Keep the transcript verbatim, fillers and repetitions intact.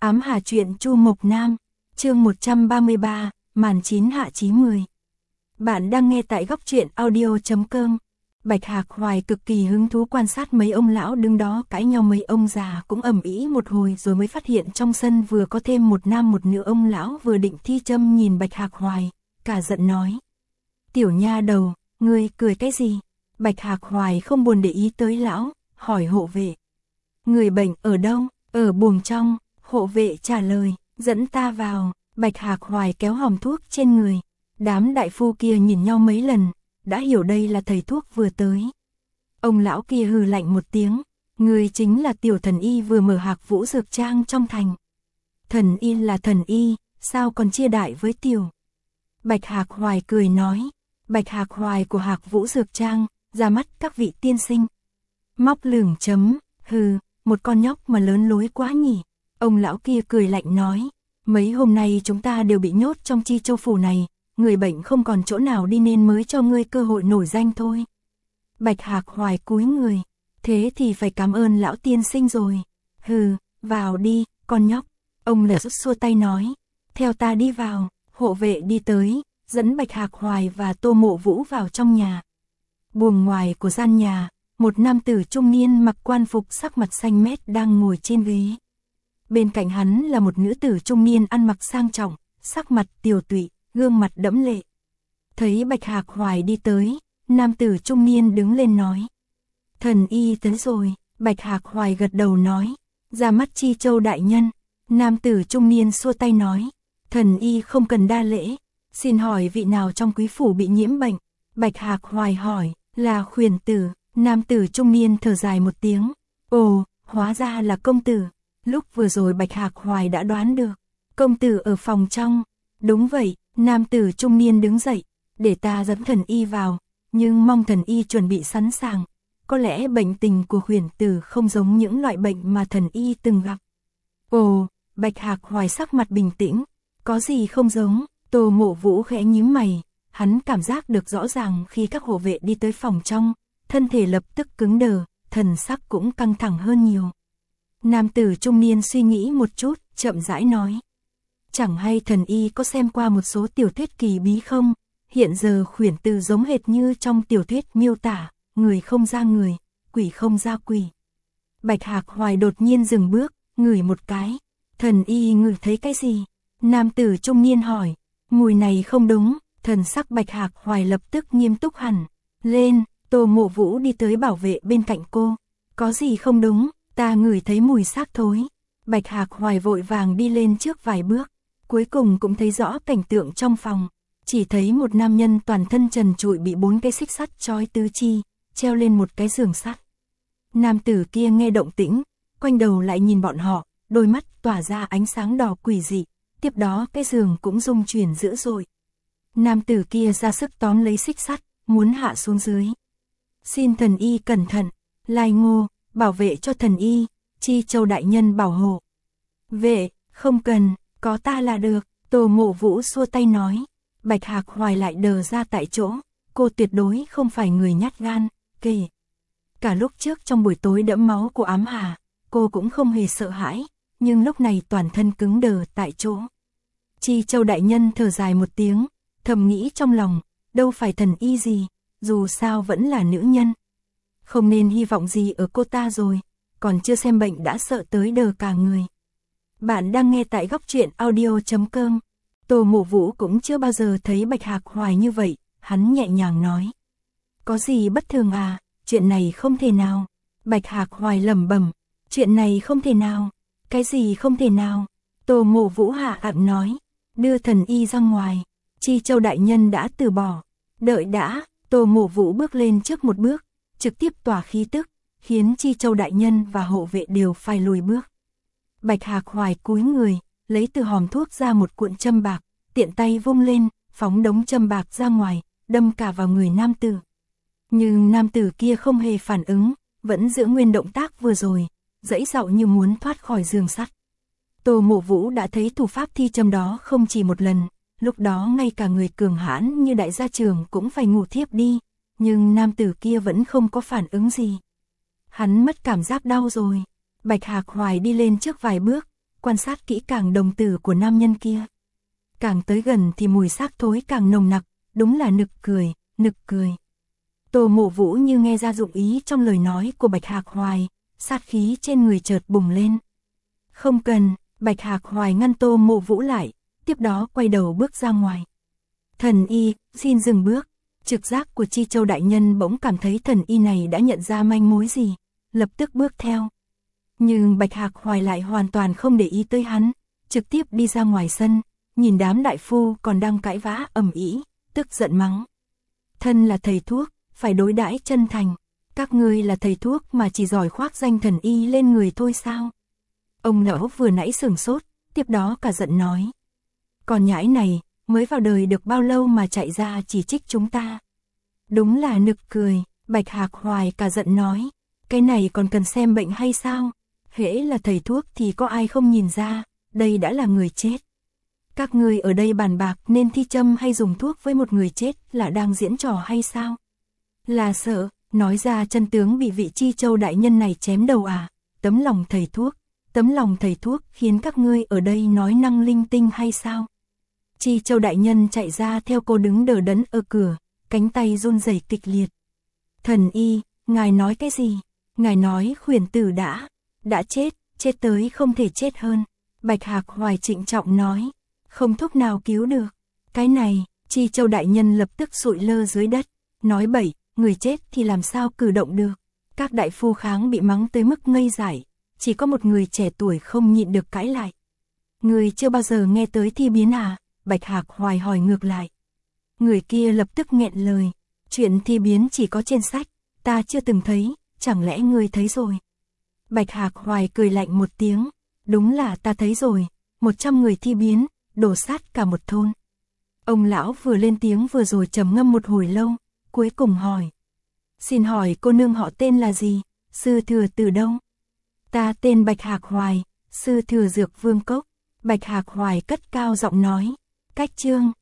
Ám Hà truyện Chu Mộc Nam, chương một trăm ba mươi ba, màn chín hạ chí mười. Bạn đang nghe tại góc truyện audio chấm com. Bạch Hạc Hoài cực kỳ hứng thú quan sát mấy ông lão đứng đó cãi nhau, mấy ông già cũng ầm ĩ một hồi rồi mới phát hiện trong sân vừa có thêm một nam một nữ. Ông lão vừa định thi châm nhìn Bạch Hạc Hoài, cả giận nói: "Tiểu nha đầu, ngươi cười cái gì?" Bạch Hạc Hoài không buồn để ý tới lão, hỏi hộ vệ: "Người bệnh ở đâu?" "Ở buồng trong." Hộ vệ trả lời: "Dẫn ta vào." Bạch Hạc Hoài kéo hòm thuốc trên người. Đám đại phu kia nhìn nhau mấy lần, đã hiểu đây là thầy thuốc vừa tới. Ông lão kia hừ lạnh một tiếng: "Người chính là tiểu thần y vừa mở Hạc Vũ dược trang trong thành." "Thần y là thần y, sao còn chia đại với tiểu?" Bạch Hạc Hoài cười nói. Bạch Hạc Hoài của Hạc Vũ dược trang, ra mắt các vị tiên sinh. Móc lửng chấm, hừ, một con nhóc mà lớn lối quá nhỉ. Ông lão kia cười lạnh nói: "Mấy hôm nay chúng ta đều bị nhốt trong Chi Châu phủ này, người bệnh không còn chỗ nào đi nên mới cho ngươi cơ hội nổi danh thôi." Bạch Hạc Hoài cúi người: "Thế thì phải cảm ơn lão tiên sinh rồi." "Hừ, vào đi, con nhóc." Ông lật xua tay nói: "Theo ta đi vào." Hộ vệ đi tới, dẫn Bạch Hạc Hoài và Tô Mộ Vũ vào trong nhà. Buồng ngoài của gian nhà, một nam tử trung niên mặc quan phục sắc mặt xanh mét đang ngồi trên ghế. Bên cạnh hắn là một nữ tử trung niên ăn mặc sang trọng, sắc mặt tiều tụy, gương mặt đẫm lệ. Thấy Bạch Hạc Hoài đi tới, nam tử trung niên đứng lên nói: "Thần y tới rồi." Bạch Hạc Hoài gật đầu nói: "Ra mắt Chi Châu đại nhân." Nam tử trung niên xua tay nói: "Thần y không cần đa lễ, xin hỏi vị nào trong quý phủ bị nhiễm bệnh?" Bạch Hạc Hoài hỏi: "Là Khuyển tử." Nam tử trung niên thở dài một tiếng: "Ồ, hóa ra là công tử." Lúc vừa rồi Bạch Hạc Hoài đã đoán được. "Công tử ở phòng trong." "Đúng vậy." Nam tử trung niên đứng dậy: "Để ta dẫn thần y vào, nhưng mong thần y chuẩn bị sẵn sàng. Có lẽ bệnh tình của Khuyển tử không giống những loại bệnh mà thần y từng gặp." "Ồ." Bạch Hạc Hoài sắc mặt bình tĩnh: "Có gì không giống?" Tô Mộ Vũ khẽ nhíu mày, hắn cảm giác được rõ ràng khi các hộ vệ đi tới phòng trong, thân thể lập tức cứng đờ, thần sắc cũng căng thẳng hơn nhiều. Nam tử trung niên suy nghĩ một chút, chậm rãi nói: "Chẳng hay thần y có xem qua một số tiểu thuyết kỳ bí không? Hiện giờ Khuyển tử giống hệt như trong tiểu thuyết miêu tả, người không ra người, quỷ không ra quỷ." Bạch Hạc Hoài đột nhiên dừng bước, ngửi một cái. "Thần y ngửi thấy cái gì?" Nam tử trung niên hỏi. "Mùi này không đúng." Thần sắc Bạch Hạc Hoài lập tức nghiêm túc hẳn lên. Tô Mộ Vũ đi tới bảo vệ bên cạnh cô: "Có gì không đúng?" "Ta ngửi thấy mùi xác thối." Bạch Hạc Hoài vội vàng đi lên trước vài bước, cuối cùng cũng thấy rõ cảnh tượng trong phòng. Chỉ thấy một nam nhân toàn thân trần trụi bị bốn cái xích sắt trói tứ chi, treo lên một cái giường sắt. Nam tử kia nghe động tĩnh, quanh đầu lại nhìn bọn họ, đôi mắt tỏa ra ánh sáng đỏ quỷ dị, tiếp đó cái giường cũng rung chuyển dữ dội. Nam tử kia ra sức tóm lấy xích sắt, muốn hạ xuống dưới. "Xin thần y cẩn thận." "Lai Ngô, bảo vệ cho thần y." "Chi Châu đại nhân bảo hộ." "Vệ, không cần, có ta là được." Tô Mộ Vũ xua tay nói. Bạch Hạc Hoài lại đờ ra tại chỗ, cô tuyệt đối không phải người nhát gan, kể cả lúc trước trong buổi tối đẫm máu của Ám Hà, cô cũng không hề sợ hãi, nhưng lúc này toàn thân cứng đờ tại chỗ. Chi Châu đại nhân thở dài một tiếng, thầm nghĩ trong lòng, đâu phải thần y gì, dù sao vẫn là nữ nhân. Không nên hy vọng gì ở cô ta rồi, còn chưa xem bệnh đã sợ tới đờ cả người. Bạn đang nghe tại góc truyện audio chấm com. Tô Mộ Vũ cũng chưa bao giờ thấy Bạch Hạc Hoài như vậy, hắn nhẹ nhàng nói: "Có gì bất thường à, chuyện này không thể nào." Bạch Hạc Hoài lẩm bẩm: "Chuyện này không thể nào." "Cái gì không thể nào?" Tô Mộ Vũ hạ ặm nói: "Đưa thần y ra ngoài." "Chi Châu đại nhân đã từ bỏ." "Đợi đã." Tô Mộ Vũ bước lên trước một bước, trực tiếp tỏa khí tức, khiến Chi Châu đại nhân và hộ vệ đều phải lùi bước. Bạch Hạc Hoài cúi người, lấy từ hòm thuốc ra một cuộn châm bạc, tiện tay vung lên, phóng đống châm bạc ra ngoài, đâm cả vào người nam tử. Nhưng nam tử kia không hề phản ứng, vẫn giữ nguyên động tác vừa rồi, giãy giụa như muốn thoát khỏi giường sắt. Tô Mộ Vũ đã thấy thủ pháp thi châm đó không chỉ một lần, lúc đó ngay cả người cường hãn như đại gia trưởng cũng phải ngủ thiếp đi, nhưng nam tử kia vẫn không có phản ứng gì. Hắn mất cảm giác đau rồi. Bạch Hạc Hoài đi lên trước vài bước, quan sát kỹ càng đồng tử của nam nhân kia. Càng tới gần thì mùi xác thối càng nồng nặc, đúng là nực cười, nực cười. Tô Mộ Vũ như nghe ra dụng ý trong lời nói của Bạch Hạc Hoài, sát khí trên người chợt bùng lên. Không cần, Bạch Hạc Hoài ngăn Tô Mộ Vũ lại, tiếp đó quay đầu bước ra ngoài. Thần y, xin dừng bước. Trực giác của Chi Châu đại nhân bỗng cảm thấy thần y này đã nhận ra manh mối gì, lập tức bước theo. Nhưng Bạch Hạc Hoài lại hoàn toàn không để ý tới hắn, trực tiếp đi ra ngoài sân, nhìn đám đại phu còn đang cãi vã ầm ĩ, tức giận mắng. Thân là thầy thuốc, phải đối đãi chân thành, các ngươi là thầy thuốc mà chỉ giỏi khoác danh thần y lên người thôi sao? Ông lão vừa nãy sửng sốt, tiếp đó cả giận nói. Còn nhãi này, mới vào đời được bao lâu mà chạy ra chỉ trích chúng ta. Đúng là nực cười, Bạch Hạc Hoài cả giận nói. Cái này còn cần xem bệnh hay sao? Hễ là thầy thuốc thì có ai không nhìn ra, đây đã là người chết. Các ngươi ở đây bàn bạc nên thi châm hay dùng thuốc với một người chết là đang diễn trò hay sao? Là sợ, nói ra chân tướng bị vị Chi Châu đại nhân này chém đầu à? Tấm lòng thầy thuốc, tấm lòng thầy thuốc khiến các ngươi ở đây nói năng linh tinh hay sao? Chi Châu đại nhân chạy ra theo cô đứng đờ đẫn ở cửa, cánh tay run rẩy kịch liệt. Thần y, ngài nói cái gì? Ngài nói khuyển tử đã, đã chết, chết tới không thể chết hơn. Bạch Hạc Hoài trịnh trọng nói, không thuốc nào cứu được. Cái này, Chi Châu đại nhân lập tức sụi lơ dưới đất, nói bậy, người chết thì làm sao cử động được. Các đại phu kháng bị mắng tới mức ngây dại, chỉ có một người trẻ tuổi không nhịn được cãi lại. Người chưa bao giờ nghe tới thi biến à? Bạch Hạc Hoài hỏi ngược lại. Người kia lập tức nghẹn lời, chuyện thi biến chỉ có trên sách, ta chưa từng thấy, chẳng lẽ ngươi thấy rồi? Bạch Hạc Hoài cười lạnh một tiếng, đúng là ta thấy rồi, một trăm người thi biến, đổ sát cả một thôn. Ông lão vừa lên tiếng vừa rồi trầm ngâm một hồi lâu, cuối cùng hỏi. Xin hỏi cô nương họ tên là gì, sư thừa từ đâu? Ta tên Bạch Hạc Hoài, sư thừa Dược Vương Cốc. Bạch Hạc Hoài cất cao giọng nói, cách chương.